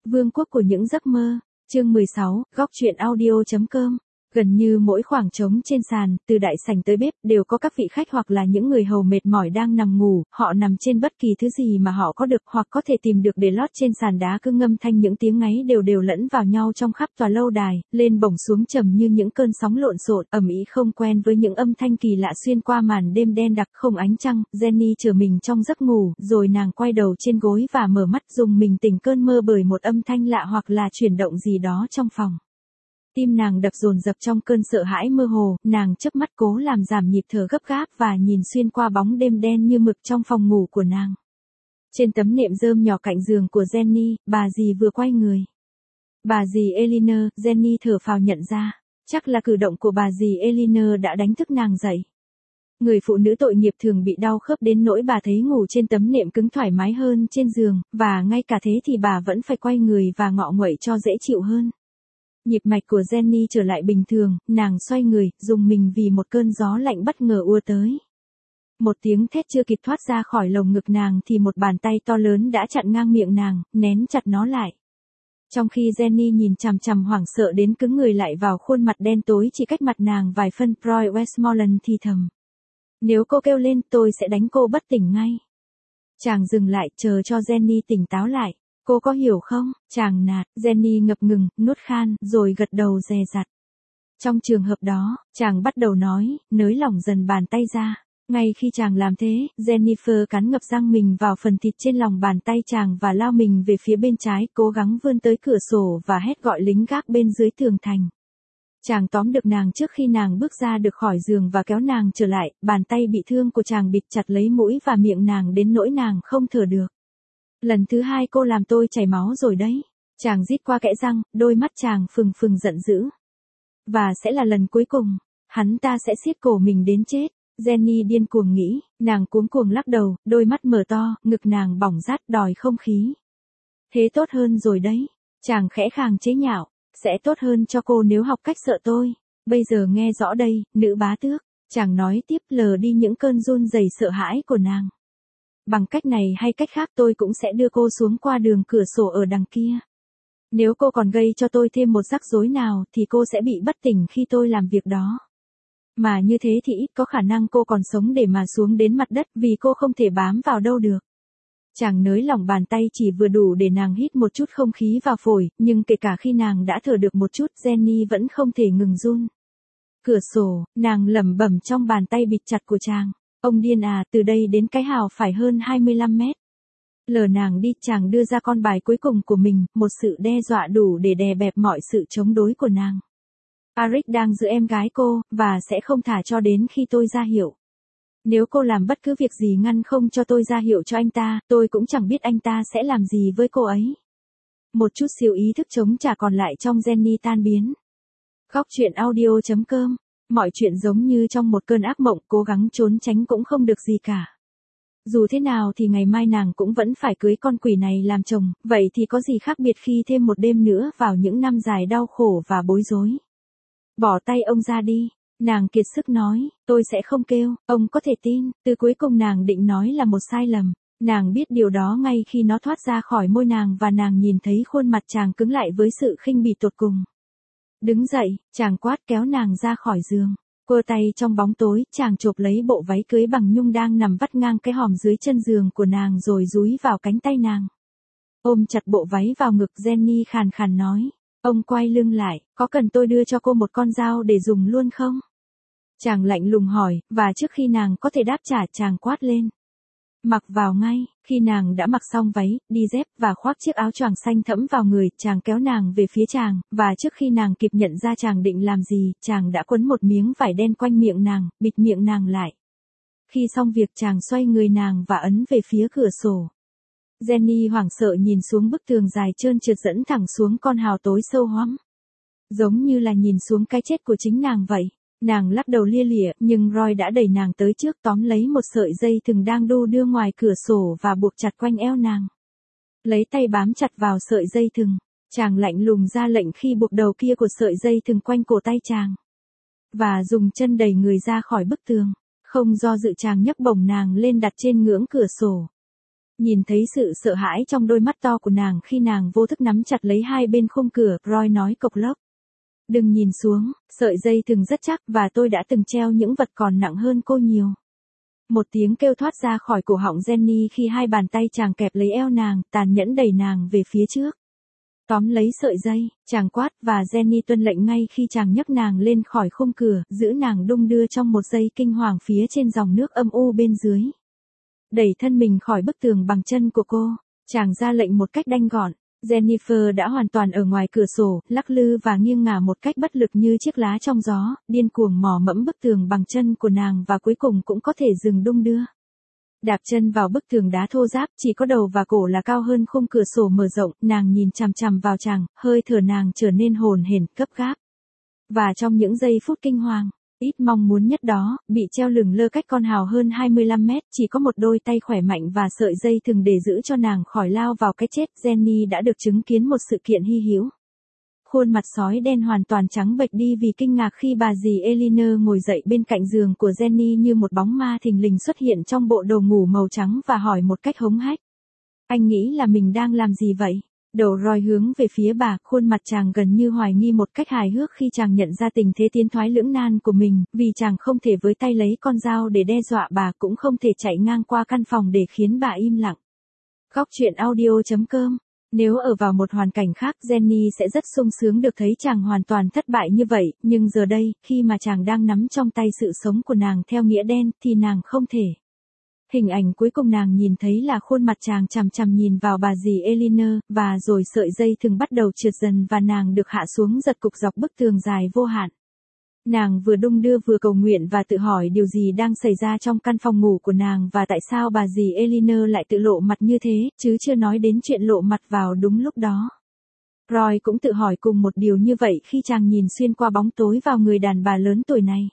Vương quốc của những giấc mơ, chương 16, góc truyện audio.com. Gần như mỗi khoảng trống trên sàn, từ đại sảnh tới bếp, đều có các vị khách hoặc là những người hầu mệt mỏi đang nằm ngủ, họ nằm trên bất kỳ thứ gì mà họ có được hoặc có thể tìm được để lót trên sàn đá cứ ngâm thanh những tiếng ngáy đều đều lẫn vào nhau trong khắp tòa lâu đài, lên bổng xuống trầm như những cơn sóng lộn xộn, ầm ĩ không quen với những âm thanh kỳ lạ xuyên qua màn đêm đen đặc không ánh trăng. Jenny trở mình trong giấc ngủ, rồi nàng quay đầu trên gối và mở mắt dùng mình tỉnh cơn mơ bởi một âm thanh lạ hoặc là chuyển động gì đó trong phòng. Tim nàng đập dồn dập trong cơn sợ hãi mơ hồ, nàng chớp mắt cố làm giảm nhịp thở gấp gáp và nhìn xuyên qua bóng đêm đen như mực trong phòng ngủ của nàng. Trên tấm nệm rơm nhỏ cạnh giường của Jenny, bà dì vừa quay người. Bà dì Eleanor, Jenny thở phào nhận ra, chắc là cử động của bà dì Eleanor đã đánh thức nàng dậy. Người phụ nữ tội nghiệp thường bị đau khớp đến nỗi bà thấy ngủ trên tấm nệm cứng thoải mái hơn trên giường, và ngay cả thế thì bà vẫn phải quay người và ngọ nguậy cho dễ chịu hơn. Nhịp mạch của Jenny trở lại bình thường, nàng xoay người, dùng mình vì một cơn gió lạnh bất ngờ ùa tới. Một tiếng thét chưa kịp thoát ra khỏi lồng ngực nàng thì một bàn tay to lớn đã chặn ngang miệng nàng, nén chặt nó lại. Trong khi Jenny nhìn chằm chằm hoảng sợ đến cứng người lại vào khuôn mặt đen tối chỉ cách mặt nàng vài phân, Roy Westmoreland thì thầm. Nếu cô kêu lên tôi sẽ đánh cô bất tỉnh ngay. Chàng dừng lại chờ cho Jenny tỉnh táo lại. Cô có hiểu không? Chàng nạt, Jenny ngập ngừng, nuốt khan, rồi gật đầu dè dặt. Trong trường hợp đó, chàng bắt đầu nói, nới lỏng dần bàn tay ra. Ngay khi chàng làm thế, Jennifer cắn ngập răng mình vào phần thịt trên lòng bàn tay chàng và lao mình về phía bên trái, cố gắng vươn tới cửa sổ và hét gọi lính gác bên dưới tường thành. Chàng tóm được nàng trước khi nàng bước ra được khỏi giường và kéo nàng trở lại, bàn tay bị thương của chàng bịt chặt lấy mũi và miệng nàng đến nỗi nàng không thở được. Lần thứ hai cô làm tôi chảy máu rồi đấy. Chàng rít qua kẽ răng, đôi mắt chàng phừng phừng giận dữ. Và sẽ là lần cuối cùng, hắn ta sẽ siết cổ mình đến chết. Jenny điên cuồng nghĩ, nàng cuống cuồng lắc đầu, đôi mắt mở to, ngực nàng bỏng rát đòi không khí. Thế tốt hơn rồi đấy. Chàng khẽ khàng chế nhạo, sẽ tốt hơn cho cô nếu học cách sợ tôi. Bây giờ nghe rõ đây, nữ bá tước. Chàng nói tiếp lờ đi những cơn run rẩy sợ hãi của nàng. Bằng cách này hay cách khác tôi cũng sẽ đưa cô xuống qua đường cửa sổ ở đằng kia. Nếu cô còn gây cho tôi thêm một rắc rối nào thì cô sẽ bị bất tỉnh khi tôi làm việc đó. Mà như thế thì ít có khả năng cô còn sống để mà xuống đến mặt đất vì cô không thể bám vào đâu được. Chàng nới lỏng bàn tay chỉ vừa đủ để nàng hít một chút không khí vào phổi, nhưng kể cả khi nàng đã thở được một chút, Jenny vẫn không thể ngừng run. Cửa sổ, nàng lẩm bẩm trong bàn tay bịt chặt của chàng. Ông điên à, từ đây đến cái hào phải hơn 25 mét. Lờ nàng đi, chàng đưa ra con bài cuối cùng của mình, một sự đe dọa đủ để đè bẹp mọi sự chống đối của nàng. Arik đang giữ em gái cô, và sẽ không thả cho đến khi tôi ra hiệu. Nếu cô làm bất cứ việc gì ngăn không cho tôi ra hiệu cho anh ta, tôi cũng chẳng biết anh ta sẽ làm gì với cô ấy. Một chút xíu ý thức chống trả còn lại trong Jenny tan biến. Góc truyện audio.com. Mọi chuyện giống như trong một cơn ác mộng, cố gắng trốn tránh cũng không được gì cả. Dù thế nào thì ngày mai nàng cũng vẫn phải cưới con quỷ này làm chồng, vậy thì có gì khác biệt khi thêm một đêm nữa vào những năm dài đau khổ và bối rối. Bỏ tay ông ra đi, nàng kiệt sức nói, tôi sẽ không kêu, ông có thể tin, từ cuối cùng nàng định nói là một sai lầm. Nàng biết điều đó ngay khi nó thoát ra khỏi môi nàng và nàng nhìn thấy khuôn mặt chàng cứng lại với sự khinh bỉ tột cùng. Đứng dậy, chàng quát kéo nàng ra khỏi giường. Quơ tay trong bóng tối, chàng chộp lấy bộ váy cưới bằng nhung đang nằm vắt ngang cái hòm dưới chân giường của nàng rồi dúi vào cánh tay nàng. Ôm chặt bộ váy vào ngực, Jenny khàn khàn nói. Ông quay lưng lại, có cần tôi đưa cho cô một con dao để dùng luôn không? Chàng lạnh lùng hỏi, và trước khi nàng có thể đáp trả chàng quát lên. Mặc vào ngay. Khi nàng đã mặc xong váy, đi dép và khoác chiếc áo choàng xanh thẫm vào người, chàng kéo nàng về phía chàng, và trước khi nàng kịp nhận ra chàng định làm gì, chàng đã quấn một miếng vải đen quanh miệng nàng, bịt miệng nàng lại. Khi xong việc chàng xoay người nàng và ấn về phía cửa sổ. Jenny hoảng sợ nhìn xuống bức tường dài trơn trượt dẫn thẳng xuống con hào tối sâu hoắm. Giống như là nhìn xuống cái chết của chính nàng vậy. Nàng lắc đầu lia lịa, nhưng Roy đã đẩy nàng tới trước, tóm lấy một sợi dây thừng đang đu đưa ngoài cửa sổ và buộc chặt quanh eo nàng. Lấy tay bám chặt vào sợi dây thừng, chàng lạnh lùng ra lệnh khi buộc đầu kia của sợi dây thừng quanh cổ tay chàng. Và dùng chân đẩy người ra khỏi bức tường. Không do dự chàng nhấc bổng nàng lên đặt trên ngưỡng cửa sổ. Nhìn thấy sự sợ hãi trong đôi mắt to của nàng khi nàng vô thức nắm chặt lấy hai bên khung cửa, Roy nói cộc lốc. Đừng nhìn xuống, sợi dây thừng rất chắc và tôi đã từng treo những vật còn nặng hơn cô nhiều. Một tiếng kêu thoát ra khỏi cổ họng Jenny khi hai bàn tay chàng kẹp lấy eo nàng, tàn nhẫn đẩy nàng về phía trước. Tóm lấy sợi dây, chàng quát và Jenny tuân lệnh ngay khi chàng nhấc nàng lên khỏi khung cửa, giữ nàng đung đưa trong một giây kinh hoàng phía trên dòng nước âm u bên dưới. Đẩy thân mình khỏi bức tường bằng chân của cô, chàng ra lệnh một cách đanh gọn. Jennifer đã hoàn toàn ở ngoài cửa sổ, lắc lư và nghiêng ngả một cách bất lực như chiếc lá trong gió, điên cuồng mò mẫm bức tường bằng chân của nàng và cuối cùng cũng có thể dừng đung đưa. Đạp chân vào bức tường đá thô ráp, chỉ có đầu và cổ là cao hơn khung cửa sổ mở rộng, nàng nhìn chằm chằm vào chàng, hơi thở nàng trở nên hồn hển, gấp gáp. Và trong những giây phút kinh hoàng, ít mong muốn nhất đó, bị treo lửng lơ cách con hào hơn 25 mét, chỉ có một đôi tay khỏe mạnh và sợi dây thừng để giữ cho nàng khỏi lao vào cái chết. Jenny đã được chứng kiến một sự kiện hy hữu. Khuôn mặt sói đen hoàn toàn trắng bệch đi vì kinh ngạc khi bà dì Eleanor ngồi dậy bên cạnh giường của Jenny như một bóng ma thình lình xuất hiện trong bộ đồ ngủ màu trắng và hỏi một cách hống hách. Anh nghĩ là mình đang làm gì vậy? Đầu Roy hướng về phía bà, khuôn mặt chàng gần như hoài nghi một cách hài hước khi chàng nhận ra tình thế tiến thoái lưỡng nan của mình, vì chàng không thể với tay lấy con dao để đe dọa bà, cũng không thể chạy ngang qua căn phòng để khiến bà im lặng. Góc truyện audio.com. Nếu ở vào một hoàn cảnh khác, Jenny sẽ rất sung sướng được thấy chàng hoàn toàn thất bại như vậy, nhưng giờ đây, khi mà chàng đang nắm trong tay sự sống của nàng theo nghĩa đen, thì nàng không thể. Hình ảnh cuối cùng nàng nhìn thấy là khuôn mặt chàng chằm chằm nhìn vào bà dì Eleanor, và rồi sợi dây thừng bắt đầu trượt dần và nàng được hạ xuống giật cục dọc bức tường dài vô hạn. Nàng vừa đung đưa vừa cầu nguyện và tự hỏi điều gì đang xảy ra trong căn phòng ngủ của nàng và tại sao bà dì Eleanor lại tự lộ mặt như thế, chứ chưa nói đến chuyện lộ mặt vào đúng lúc đó. Roy cũng tự hỏi cùng một điều như vậy khi chàng nhìn xuyên qua bóng tối vào người đàn bà lớn tuổi này.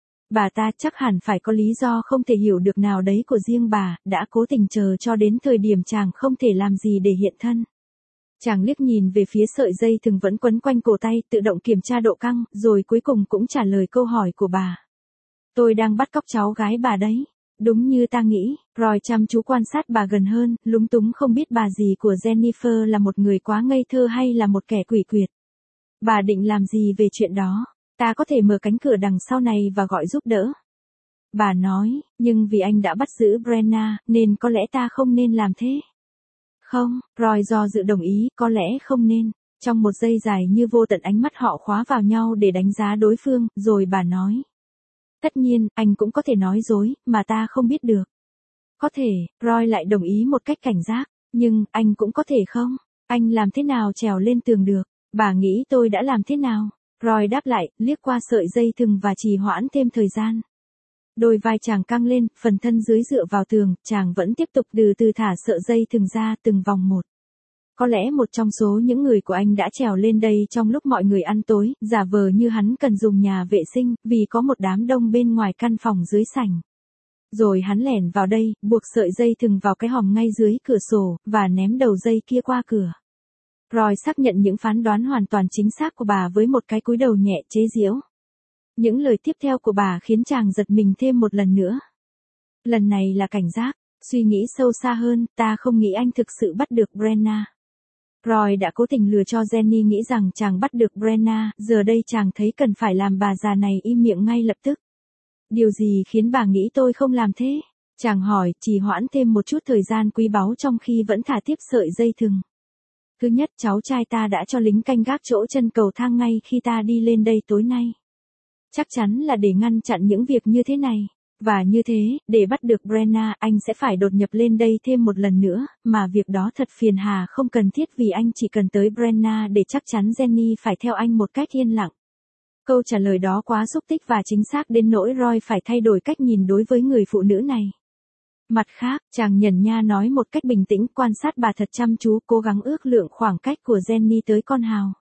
Bà ta chắc hẳn phải có lý do không thể hiểu được nào đấy của riêng bà, đã cố tình chờ cho đến thời điểm chàng không thể làm gì để hiện thân. Chàng liếc nhìn về phía sợi dây thừng vẫn quấn quanh cổ tay, tự động kiểm tra độ căng, rồi cuối cùng cũng trả lời câu hỏi của bà. Tôi đang bắt cóc cháu gái bà đấy. Đúng như ta nghĩ. Roy chăm chú quan sát bà gần hơn, lúng túng không biết bà dì của Jennifer là một người quá ngây thơ hay là một kẻ quỷ quyệt. Bà định làm gì về chuyện đó? Ta có thể mở cánh cửa đằng sau này và gọi giúp đỡ. Bà nói, nhưng vì anh đã bắt giữ Brenna, nên có lẽ ta không nên làm thế. Không, Roy do dự đồng ý, có lẽ không nên. Trong một giây dài như vô tận ánh mắt họ khóa vào nhau để đánh giá đối phương, rồi bà nói. Tất nhiên, anh cũng có thể nói dối, mà ta không biết được. Có thể, Roy lại đồng ý một cách cảnh giác, nhưng, anh cũng có thể không? Anh làm thế nào trèo lên tường được? Bà nghĩ tôi đã làm thế nào? Roy đáp lại, liếc qua sợi dây thừng và trì hoãn thêm thời gian. Đôi vai chàng căng lên, phần thân dưới dựa vào tường, chàng vẫn tiếp tục từ từ thả sợi dây thừng ra từng vòng một. Có lẽ một trong số những người của anh đã trèo lên đây trong lúc mọi người ăn tối, giả vờ như hắn cần dùng nhà vệ sinh, vì có một đám đông bên ngoài căn phòng dưới sảnh. Rồi hắn lẻn vào đây, buộc sợi dây thừng vào cái hòm ngay dưới cửa sổ, và ném đầu dây kia qua cửa. Roy xác nhận những phán đoán hoàn toàn chính xác của bà với một cái cúi đầu nhẹ chế giễu. Những lời tiếp theo của bà khiến chàng giật mình thêm một lần nữa. Lần này là cảnh giác, suy nghĩ sâu xa hơn, ta không nghĩ anh thực sự bắt được Brenna. Roy đã cố tình lừa cho Jenny nghĩ rằng chàng bắt được Brenna, giờ đây chàng thấy cần phải làm bà già này im miệng ngay lập tức. Điều gì khiến bà nghĩ tôi không làm thế? Chàng hỏi, trì hoãn thêm một chút thời gian quý báu trong khi vẫn thả tiếp sợi dây thừng. Thứ nhất, cháu trai ta đã cho lính canh gác chỗ chân cầu thang ngay khi ta đi lên đây tối nay. Chắc chắn là để ngăn chặn những việc như thế này. Và như thế, để bắt được Brenna, anh sẽ phải đột nhập lên đây thêm một lần nữa, mà việc đó thật phiền hà không cần thiết vì anh chỉ cần tới Brenna để chắc chắn Jenny phải theo anh một cách yên lặng. Câu trả lời đó quá xúc tích và chính xác đến nỗi Roy phải thay đổi cách nhìn đối với người phụ nữ này. Mặt khác, chàng nhẩn nha nói một cách bình tĩnh, quan sát bà thật chăm chú, cố gắng ước lượng khoảng cách của Jenny tới con hào.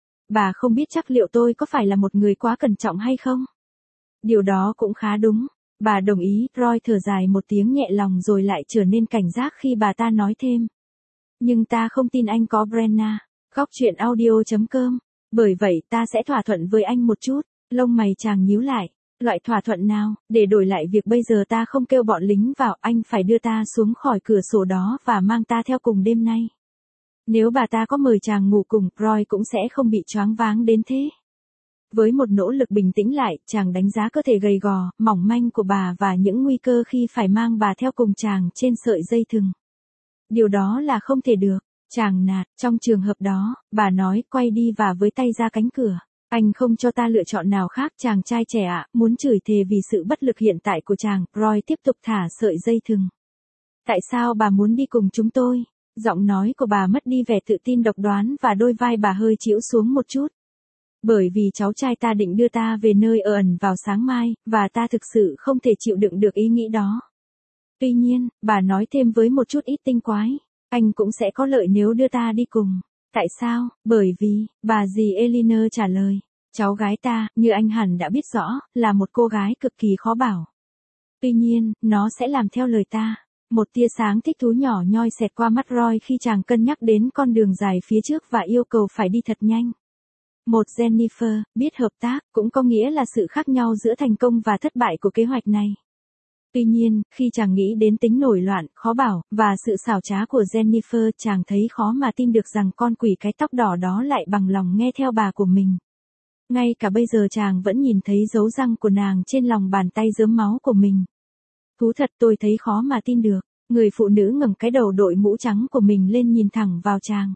Bà không biết chắc liệu tôi có phải là một người quá cẩn trọng hay không? Điều đó cũng khá đúng. Bà đồng ý. Roy thở dài một tiếng nhẹ lòng rồi lại trở nên cảnh giác khi bà ta nói thêm. Nhưng ta không tin anh có Brenna. Góc truyện audio.com. Bởi vậy ta sẽ thỏa thuận với anh một chút. Lông mày chàng nhíu lại. Loại thỏa thuận nào, để đổi lại việc bây giờ ta không kêu bọn lính vào, anh phải đưa ta xuống khỏi cửa sổ đó và mang ta theo cùng đêm nay. Nếu bà ta có mời chàng ngủ cùng, Roy cũng sẽ không bị choáng váng đến thế. Với một nỗ lực bình tĩnh lại, chàng đánh giá cơ thể gầy gò, mỏng manh của bà và những nguy cơ khi phải mang bà theo cùng chàng trên sợi dây thừng. Điều đó là không thể được. Chàng nạt, trong trường hợp đó, bà nói, quay đi và với tay ra cánh cửa. Anh không cho ta lựa chọn nào khác, chàng trai trẻ ạ, muốn chửi thề vì sự bất lực hiện tại của chàng, Roy tiếp tục thả sợi dây thừng. Tại sao bà muốn đi cùng chúng tôi? Giọng nói của bà mất đi vẻ tự tin độc đoán và đôi vai bà hơi chĩu xuống một chút. Bởi vì cháu trai ta định đưa ta về nơi ở ẩn vào sáng mai, và ta thực sự không thể chịu đựng được ý nghĩ đó. Tuy nhiên, bà nói thêm với một chút ít tinh quái, anh cũng sẽ có lợi nếu đưa ta đi cùng. Tại sao? Bởi vì, bà dì Eleanor trả lời, cháu gái ta, như anh hẳn đã biết rõ, là một cô gái cực kỳ khó bảo. Tuy nhiên, nó sẽ làm theo lời ta. Một tia sáng thích thú nhỏ nhoi xẹt qua mắt Roy khi chàng cân nhắc đến con đường dài phía trước và yêu cầu phải đi thật nhanh. Một Jennifer, biết hợp tác, cũng có nghĩa là sự khác nhau giữa thành công và thất bại của kế hoạch này. Tuy nhiên, khi chàng nghĩ đến tính nổi loạn, khó bảo, và sự xảo trá của Jennifer, chàng thấy khó mà tin được rằng con quỷ cái tóc đỏ đó lại bằng lòng nghe theo bà của mình. Ngay cả bây giờ chàng vẫn nhìn thấy dấu răng của nàng trên lòng bàn tay rớm máu của mình. Thú thật tôi thấy khó mà tin được. Người phụ nữ ngẩng cái đầu đội mũ trắng của mình lên nhìn thẳng vào chàng.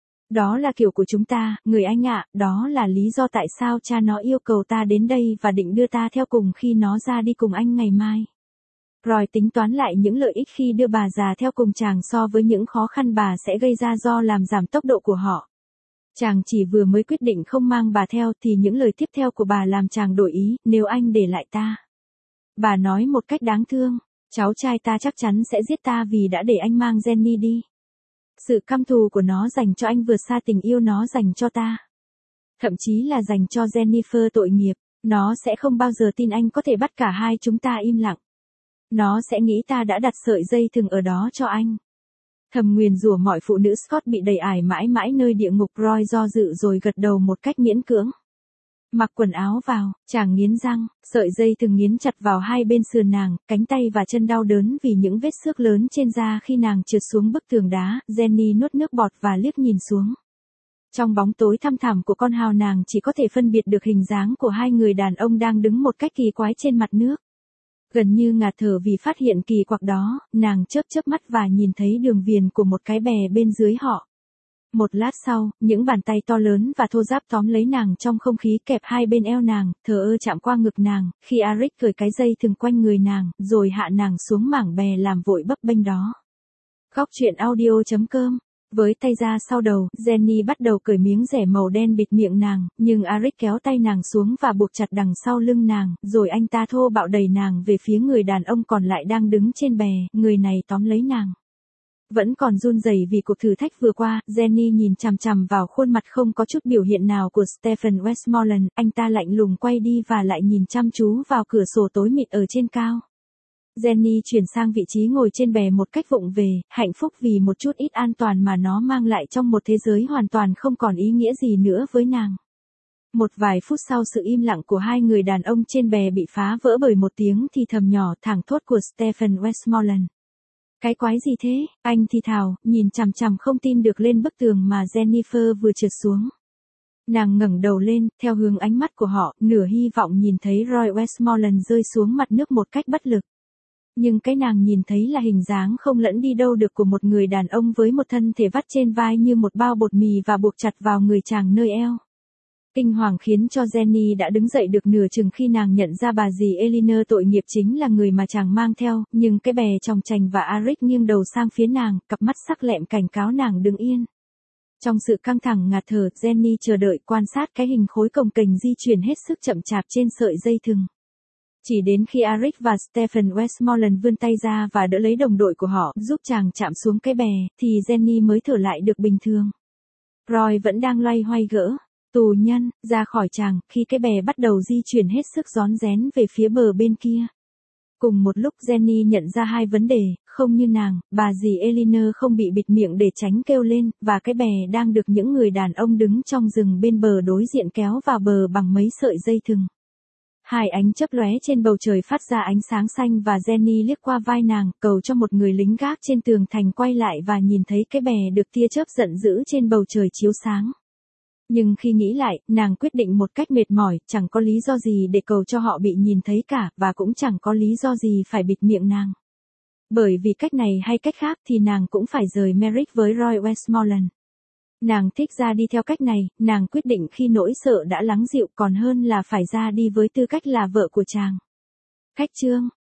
Đó là kiểu của chúng ta, người anh ạ, đó là lý do tại sao cha nó yêu cầu ta đến đây và định đưa ta theo cùng khi nó ra đi cùng anh ngày mai. Roy tính toán lại những lợi ích khi đưa bà già theo cùng chàng so với những khó khăn bà sẽ gây ra do làm giảm tốc độ của họ. Chàng chỉ vừa mới quyết định không mang bà theo thì những lời tiếp theo của bà làm chàng đổi ý, nếu anh để lại ta. Bà nói một cách đáng thương, cháu trai ta chắc chắn sẽ giết ta vì đã để anh mang Jenny đi. Sự căm thù của nó dành cho anh vượt xa tình yêu nó dành cho ta. Thậm chí là dành cho Jennifer tội nghiệp, nó sẽ không bao giờ tin anh có thể bắt cả hai chúng ta im lặng. Nó sẽ nghĩ ta đã đặt sợi dây thừng ở đó cho anh. Thầm nguyền rủa mọi phụ nữ Scott bị đầy ải mãi mãi nơi địa ngục. Roy do dự rồi gật đầu một cách miễn cưỡng. Mặc quần áo vào, chàng nghiến răng, sợi dây thừng nghiến chặt vào hai bên sườn nàng, cánh tay và chân đau đớn vì những vết xước lớn trên da khi nàng trượt xuống bức tường đá. Jenny nuốt nước bọt và liếc nhìn xuống. Trong bóng tối thăm thẳm của con hào nàng chỉ có thể phân biệt được hình dáng của hai người đàn ông đang đứng một cách kỳ quái trên mặt nước. Gần như ngạt thở vì phát hiện kỳ quặc đó, nàng chớp chớp mắt và nhìn thấy đường viền của một cái bè bên dưới họ. Một lát sau, những bàn tay to lớn và thô ráp tóm lấy nàng trong không khí kẹp hai bên eo nàng, thờ ơ chạm qua ngực nàng, khi Arik cởi cái dây thừng quanh người nàng, rồi hạ nàng xuống mảng bè làm vội bấp bênh đó. Góc truyện audio.com. Với tay ra sau đầu, Jenny bắt đầu cởi miếng rẻ màu đen bịt miệng nàng, nhưng Arik kéo tay nàng xuống và buộc chặt đằng sau lưng nàng, rồi anh ta thô bạo đẩy nàng về phía người đàn ông còn lại đang đứng trên bè, người này tóm lấy nàng. Vẫn còn run rẩy vì cuộc thử thách vừa qua, Jenny nhìn chằm chằm vào khuôn mặt không có chút biểu hiện nào của Stephen Westmoreland, anh ta lạnh lùng quay đi và lại nhìn chăm chú vào cửa sổ tối mịt ở trên cao. Jenny chuyển sang vị trí ngồi trên bè một cách vụng về, hạnh phúc vì một chút ít an toàn mà nó mang lại trong một thế giới hoàn toàn không còn ý nghĩa gì nữa với nàng. Một vài phút sau sự im lặng của hai người đàn ông trên bè bị phá vỡ bởi một tiếng thì thầm nhỏ thảng thốt của Stephen Westmoreland. Cái quái gì thế? Anh thì thào, nhìn chằm chằm không tin được lên bức tường mà Jennifer vừa trượt xuống. Nàng ngẩng đầu lên, theo hướng ánh mắt của họ, nửa hy vọng nhìn thấy Roy Westmoreland rơi xuống mặt nước một cách bất lực. Nhưng cái nàng nhìn thấy là hình dáng không lẫn đi đâu được của một người đàn ông với một thân thể vắt trên vai như một bao bột mì và buộc chặt vào người chàng nơi eo. Kinh hoàng khiến cho Jenny đã đứng dậy được nửa chừng khi nàng nhận ra bà dì Eleanor tội nghiệp chính là người mà chàng mang theo, nhưng cái bè chòng chành và Arik nghiêng đầu sang phía nàng, cặp mắt sắc lẹm cảnh cáo nàng đứng yên. Trong sự căng thẳng ngạt thở, Jenny chờ đợi quan sát cái hình khối cồng kềnh di chuyển hết sức chậm chạp trên sợi dây thừng. Chỉ đến khi Arik và Stephen Westmoreland vươn tay ra và đỡ lấy đồng đội của họ, giúp chàng chạm xuống cái bè, thì Jenny mới thở lại được bình thường. Roy vẫn đang loay hoay gỡ tù nhân ra khỏi chàng, khi cái bè bắt đầu di chuyển hết sức rón rén về phía bờ bên kia. Cùng một lúc Jenny nhận ra hai vấn đề, không như nàng, bà dì Eleanor không bị bịt miệng để tránh kêu lên, và cái bè đang được những người đàn ông đứng trong rừng bên bờ đối diện kéo vào bờ bằng mấy sợi dây thừng. Hai ánh chớp lóe trên bầu trời phát ra ánh sáng xanh và Jenny liếc qua vai nàng, cầu cho một người lính gác trên tường thành quay lại và nhìn thấy cái bè được tia chớp giận dữ trên bầu trời chiếu sáng. Nhưng khi nghĩ lại, nàng quyết định một cách mệt mỏi, chẳng có lý do gì để cầu cho họ bị nhìn thấy cả, và cũng chẳng có lý do gì phải bịt miệng nàng. Bởi vì cách này hay cách khác thì nàng cũng phải rời Merrick với Roy Westmoreland. Nàng thích ra đi theo cách này, nàng quyết định khi nỗi sợ đã lắng dịu còn hơn là phải ra đi với tư cách là vợ của chàng. Khách chương